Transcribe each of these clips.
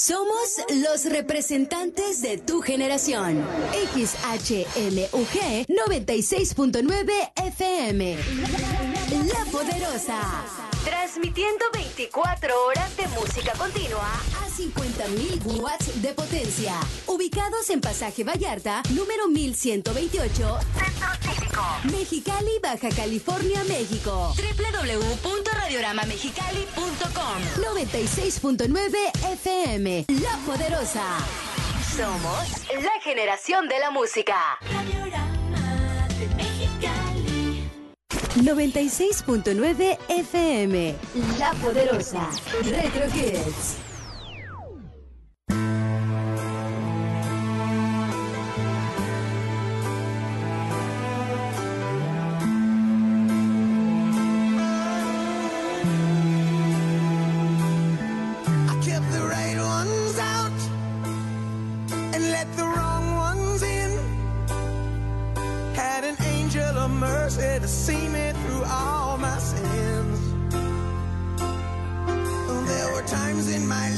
Somos los representantes de tu generación. XHMUG 96.9 FM. La Poderosa. Transmitiendo 24 horas de música continua a 50.000 watts de potencia. Ubicados en Pasaje Vallarta, número 1128, Centro Cívico, Mexicali, Baja California, México. www.radioramamexicali.com. 96.9 FM. La Poderosa. Somos la generación de la música. Radiorama de Mexicali. 96.9 FM. La Poderosa. Retro Kids. To see me through all my sins. There were times in my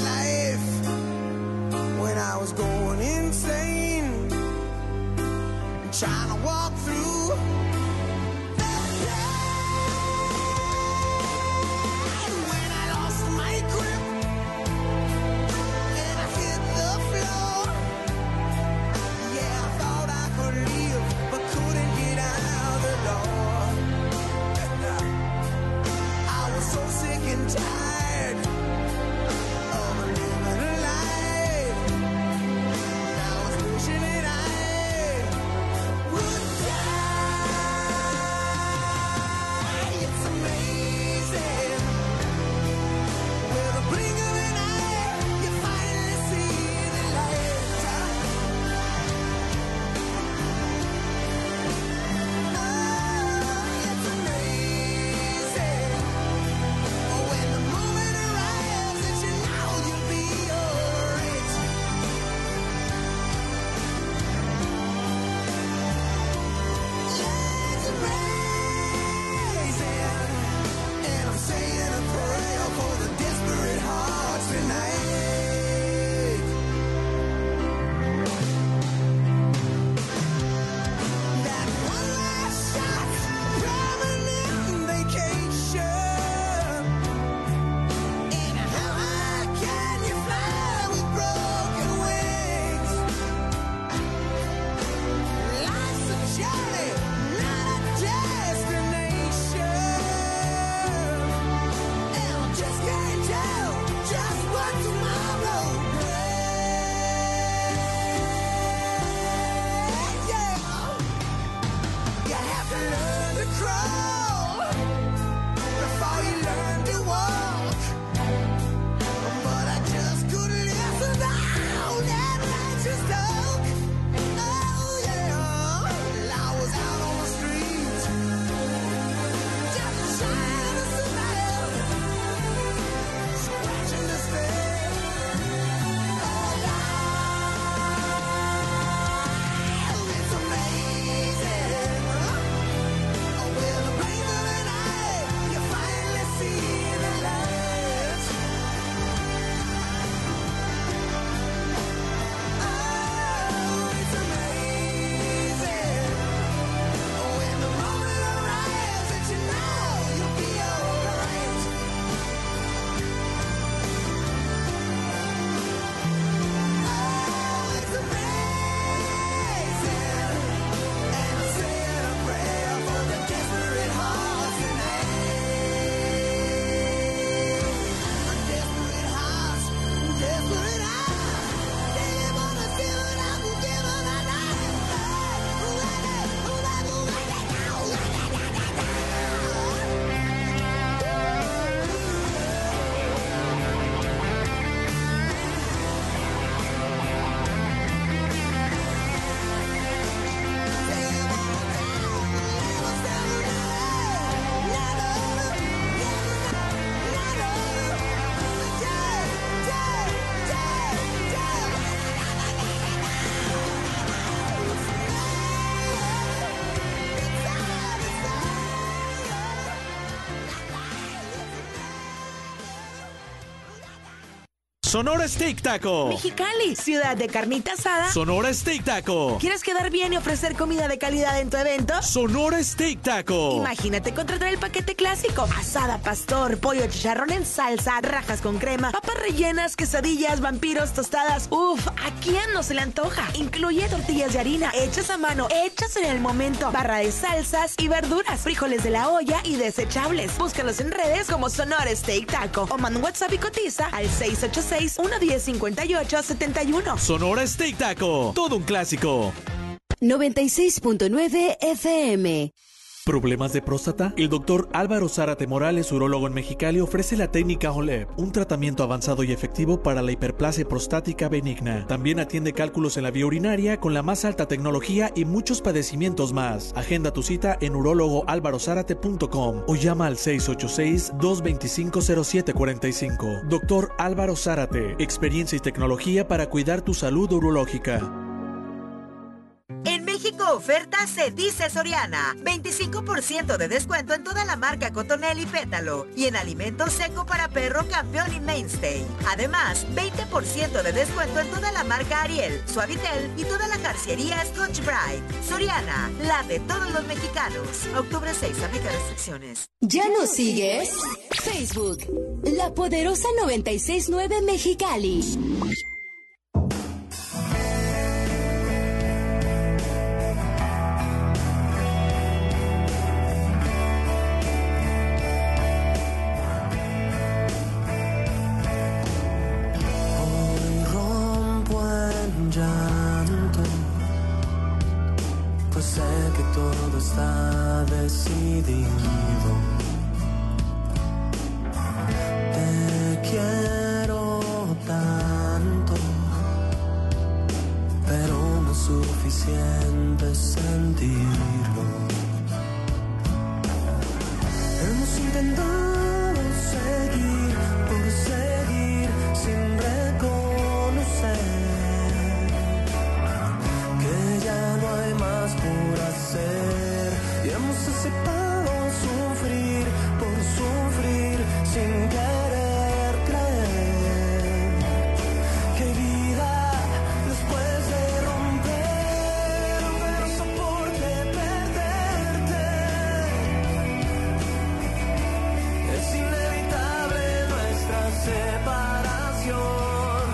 Sonora Steak Taco. Mexicali, ciudad de carnita asada. Sonora Steak Taco. ¿Quieres quedar bien y ofrecer comida de calidad en tu evento? Sonora Steak Taco. Imagínate contratar el paquete clásico: asada, pastor, pollo, chicharrón en salsa, rajas con crema, papas rellenas, quesadillas, vampiros, tostadas. Uf, ¿a quién no se le antoja? Incluye tortillas de harina hechas a mano, hechas en el momento, barra de salsas y verduras, frijoles de la olla y desechables. Búscalos en redes como Sonora Steak Taco o manda un WhatsApp y cotiza al 686-110-5871. Sonora Steak Taco, todo un clásico. 96.9 FM. ¿Problemas de próstata? El doctor Álvaro Zárate Morales, urólogo en Mexicali, ofrece la técnica OLEP, un tratamiento avanzado y efectivo para la hiperplasia prostática benigna. También atiende cálculos en la vía urinaria con la más alta tecnología y muchos padecimientos más. Agenda tu cita en urólogoalvarozárate.com o llama al 686-225-0745. Doctor Álvaro Zárate, experiencia y tecnología para cuidar tu salud urológica. En México oferta se dice Soriana. 25% de descuento en toda la marca Cotonel y Pétalo. Y en alimento seco para perro Campeón y Mainstay. Además, 20% de descuento en toda la marca Ariel, Suavitel y toda la jarciería Scotch Brite. Soriana, la de todos los mexicanos. Octubre 6, aplica restricciones. ¿Ya nos sigues? Facebook, La Poderosa 96.9 Mexicali. Todo está decidido. Te quiero tanto, pero no es suficiente sentirlo. Hemos intentado seguir por seguir sin reconocer que ya no hay más por hacer y hemos aceptado sufrir por sufrir sin querer creer que hay vida después de romper, pero soporte perderte. Es inevitable nuestra separación.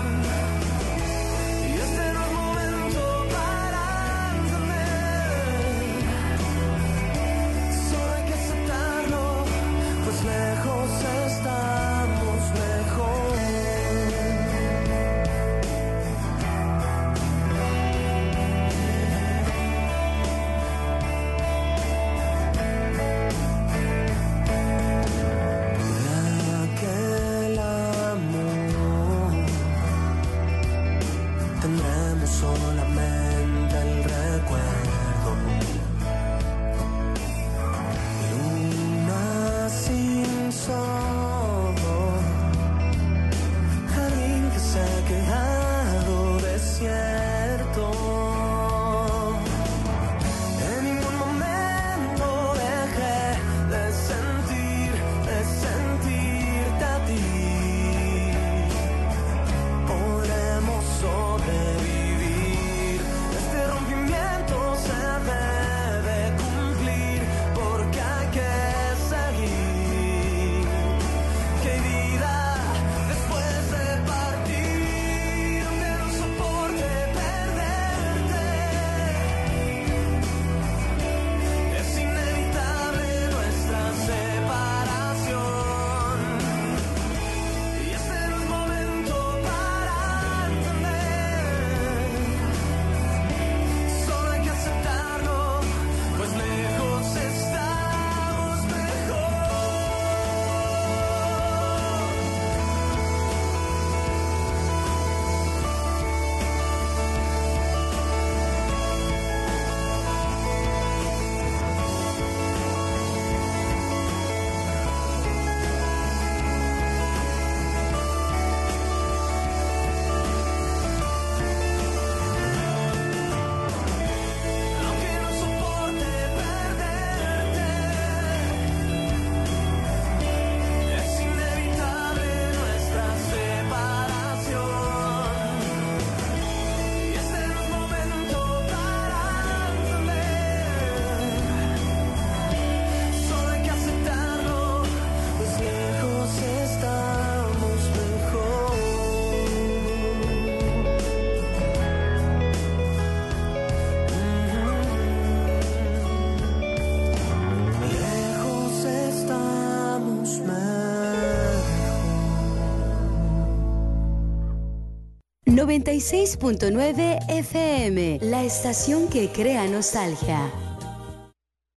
Lejos estamos mejor. De aquel amor tendremos solamente el recuerdo. Sin sol, jardín que se ha quedado desierto. En ningún momento dejé de sentirte a ti. Podremos sobrevivir. Este rompimiento 96.9 FM, la estación que crea nostalgia.